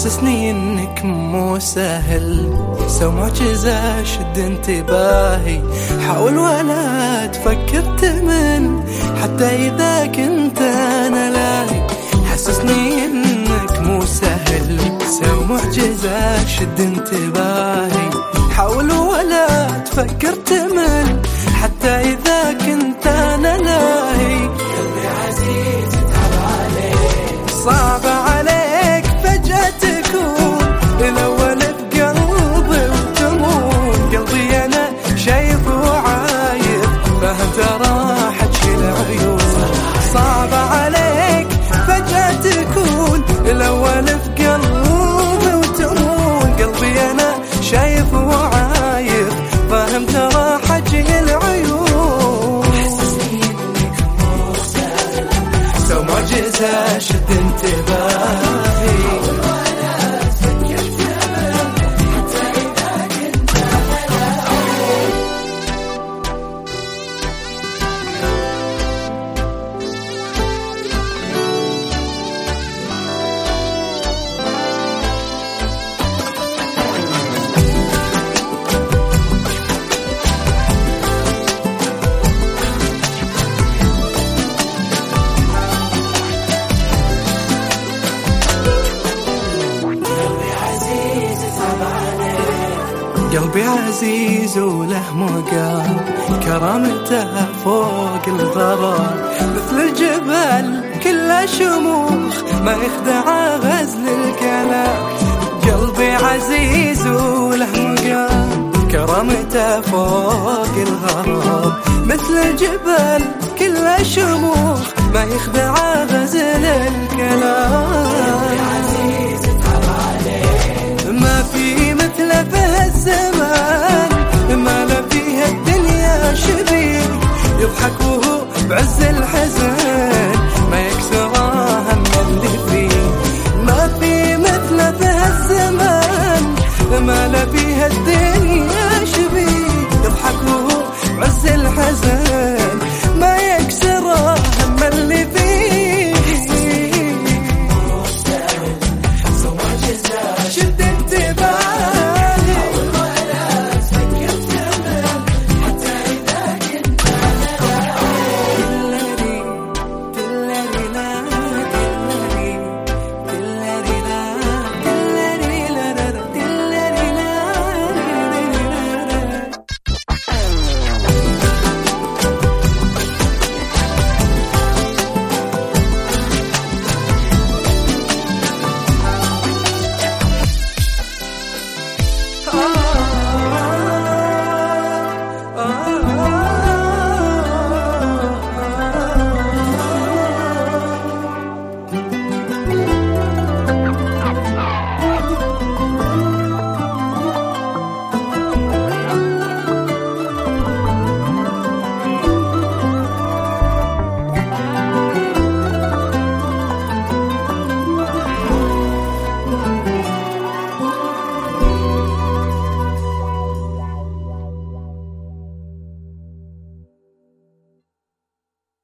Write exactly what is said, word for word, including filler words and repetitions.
حسسني انك مو سهل، سو معجزة شد انتباهي، حاول ولا تفكر تمن حتى اذا كنت انا لاهي. حسسني انك مو سهل، سو معجزة شد انتباهي، حاول ولا تفكر تمن حتى اذا كنت انا لاهي. قلبي عزيز تعب عليك، صعب عليك فجأة تكون الاول بقلبي وتمون. قلبي انا شايف وعايف، فهم ترى حجي العيون. صعب عليك فجأة تكون الاول بقلبي وتمون. قلبي انا شايف وعايف، فهم ترى حجي العيون. حسسني انك مو سهل، سو معجزة شد انتباهي، ولا تفكر تمن حتى اذا كنت لاهي. قلبي عزيز وله مقام، كرامته فوق الغرام، مثل الجبل كله شموخ ما يخدع غزل الكلام. قلبي عزيز وله مقام، كرامته فوق الغرام، مثل الجبل كله شموخ ما يخدع غزل